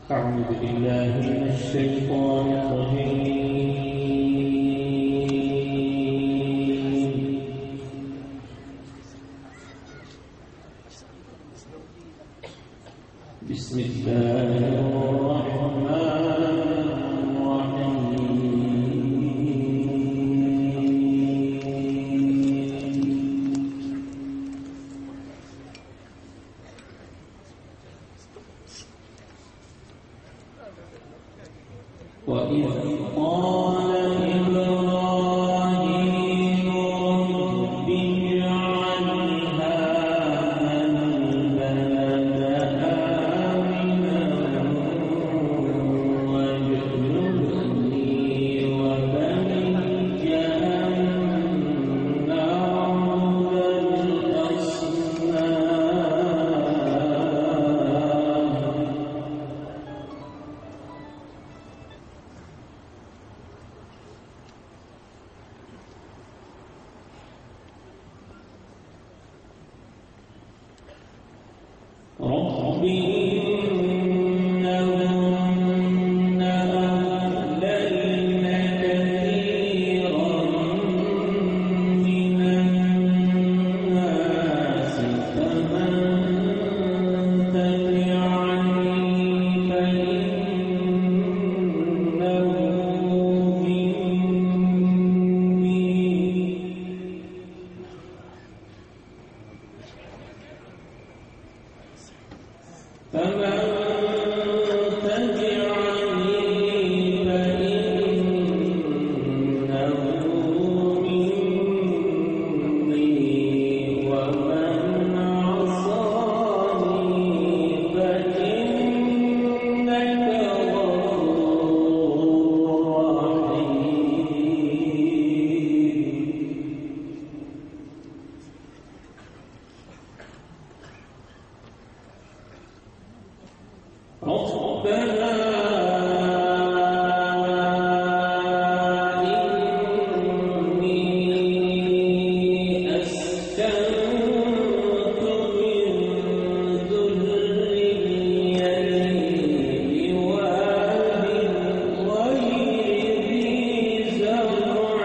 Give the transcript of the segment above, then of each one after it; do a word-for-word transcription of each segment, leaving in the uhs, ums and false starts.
أعوذ بالله من الشيطان الرجيم. بسم الله الرحمن وإذ قال إبراهيم رب اجعل هذا البلد آمنا واجنبني وبني أن نعبد الأصنام. رب إنهن أضللن كثيرا من الناس فمن تبعني فإنه فمن تبعني فإنه مني ومن عصاني فإنك غفور رحيم. ربنا إني أسكنت من ذريتي بواد غير ذي زرع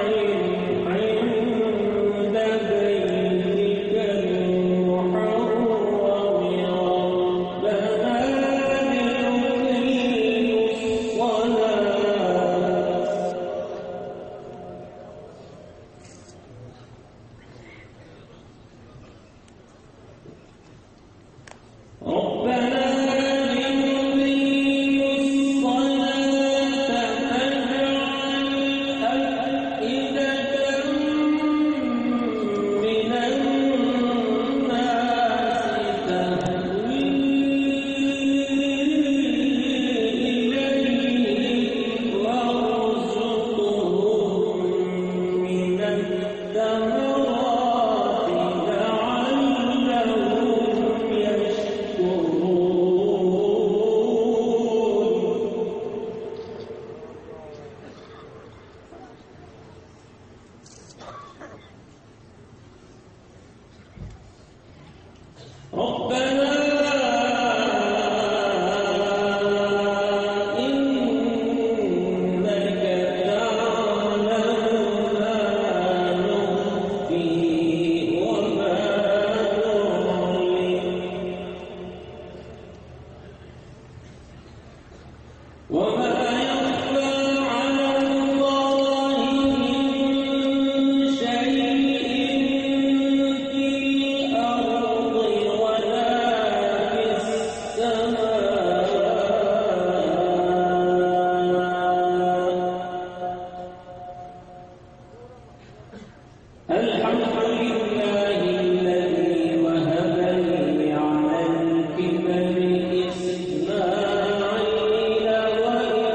عند بيتك المحرم ربنا ربنا ليقيموا الصلاة فاجعل أفئدة من الناس تهوي إليهم وارزقهم من الثمرات لعلهم ربنا إنك تعلم ما نخفي وما نعلن وما يخفى على الله من شيء في الأرض ولا في السماء. الحمد لله الذي وهب لي على الكبر إسماعيل وإسحاق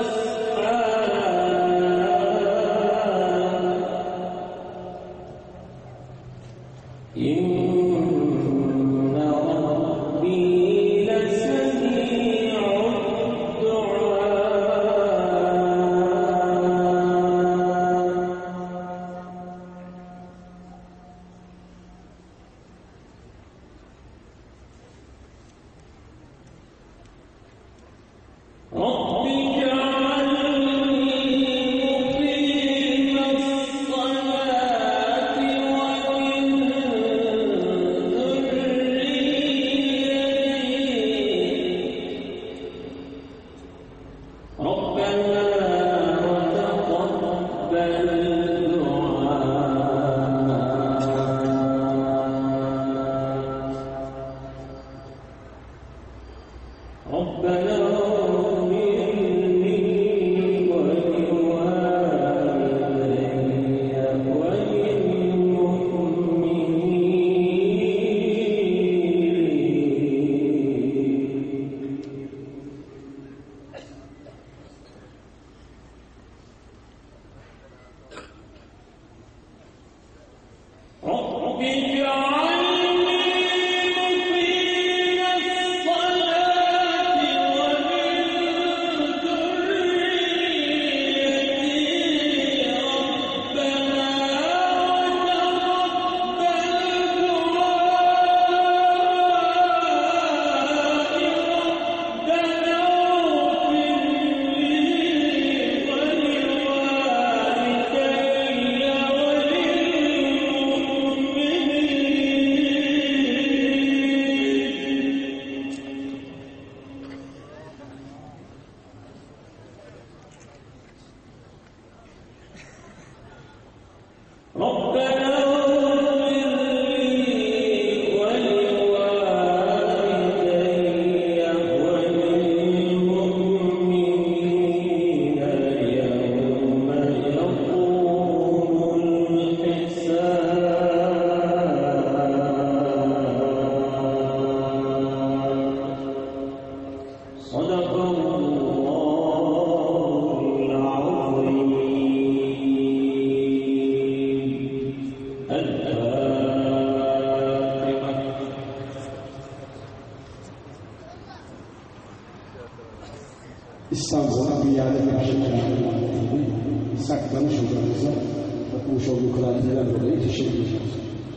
ربنا وتقبل İstanbul'a bir yerde bir şekilde saklamış hocamıza okumuş olduğu kıraatlerden dolayı teşekkür ediyoruz.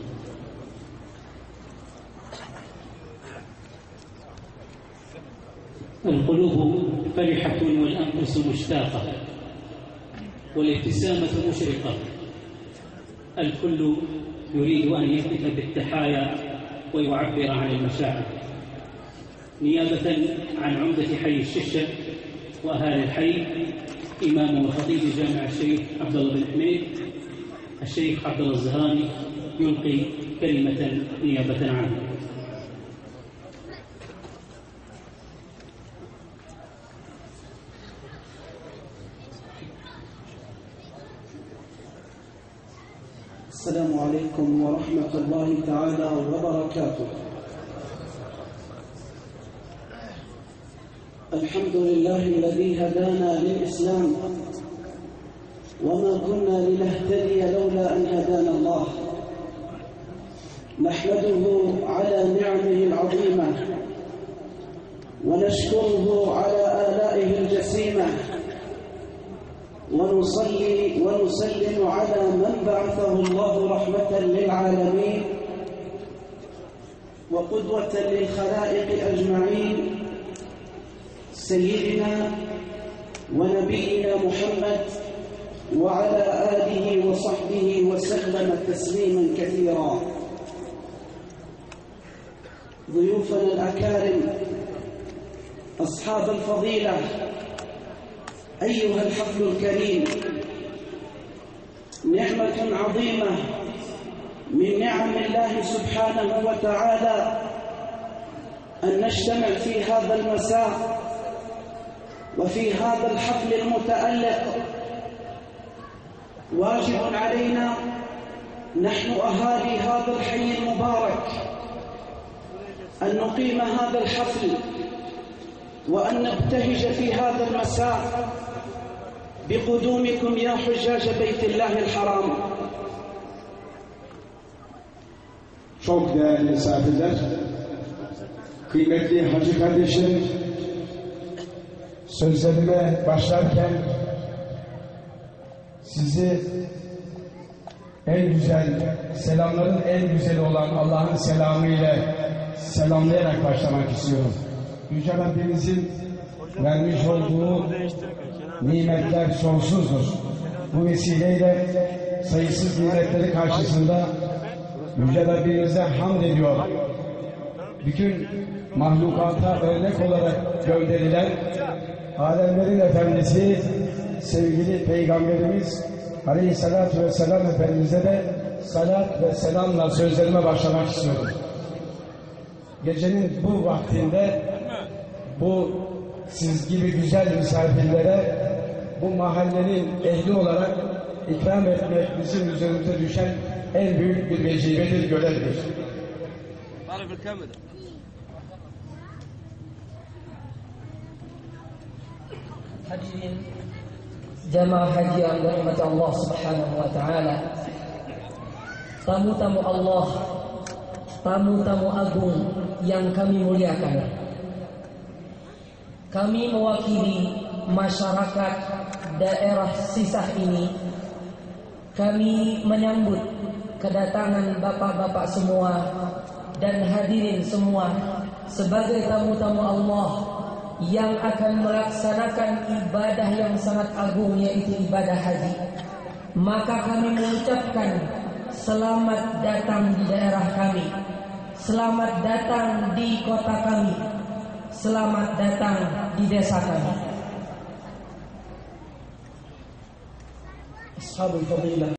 القلوب فرحة والأنفس مشتاقة والابتسامة مشرقة. الكل يريد أن يهتف بالتحايا ويعبر عن المشاعر. نيابة عن عمدة حي الششة وأهالي الحي، إمام وخطيب جامع الشيخ عبد الله بن حميد الشيخ عبد الله الزهراني يلقي كلمة نيابة عنه. السلام عليكم ورحمة الله تعالى وبركاته. الحمد لله الذي هدانا للإسلام وما كنا لنهتدي لولا أن هدانا الله. نحمده على نعمه العظيمة ونشكره على آلائه الجسيمة، ونصلي ونسلم على من بعثه الله رحمة للعالمين وقدوة للخلائق أجمعين، سيدنا ونبينا محمد وعلى آله وصحبه وسلم تسليما كثيرا. ضيوفنا الأكارم، أصحاب الفضيلة، أيها الحفل الكريم، نعمة عظيمة من نعم الله سبحانه وتعالى أن نجتمع في هذا المساء وفي هذا الحفل المتألق. واجب علينا نحن أهالي هذا الحي المبارك أن نقيم هذا الحفل وأن نبتهج في هذا المساء بقدومكم يا حجاج بيت الله الحرام. Çok değerli misafirler, kıymetli hacı kardeşlerim, sözlerime başlarken sizi en güzel, selamların en güzeli olan Allah'ın selamı ile selamlayarak başlamak istiyorum. Yüce Rabbimizin vermiş olduğu nimetler sonsuzdur. Bu vesileyle sayısız nimetleri karşısında Yüce Rabbimize hamd ediyor. Bütün mahlukata örnek olarak gönderilen alemlerin efendisi sevgili Peygamberimiz Aleyhisselatü Vesselam Efendimiz'e de salat ve selamla sözlerime başlamak istiyorum. Gecenin bu vaktinde bu siz gibi güzel misafirlere bu mahallenin ehli olarak ikram etmek bizim üzerimize düşen en büyük bir vecibedir, görevdir. Hadirin jamaah haji yang dirahmati Allah Subhanahu wa taala. Tamu-tamu Allah, tamu-tamu agung yang kami muliakan. Kami mewakili masyarakat daerah Sisah ini. Kami menyambut kedatangan bapak-bapak semua dan hadirin semua sebagai tamu-tamu Allah yang akan melaksanakan ibadah yang sangat agung, yaitu ibadah haji. Maka kami mengucapkan selamat datang di daerah kami, selamat datang di kota kami, selamat datang di desa kami. Ashabul fadilah.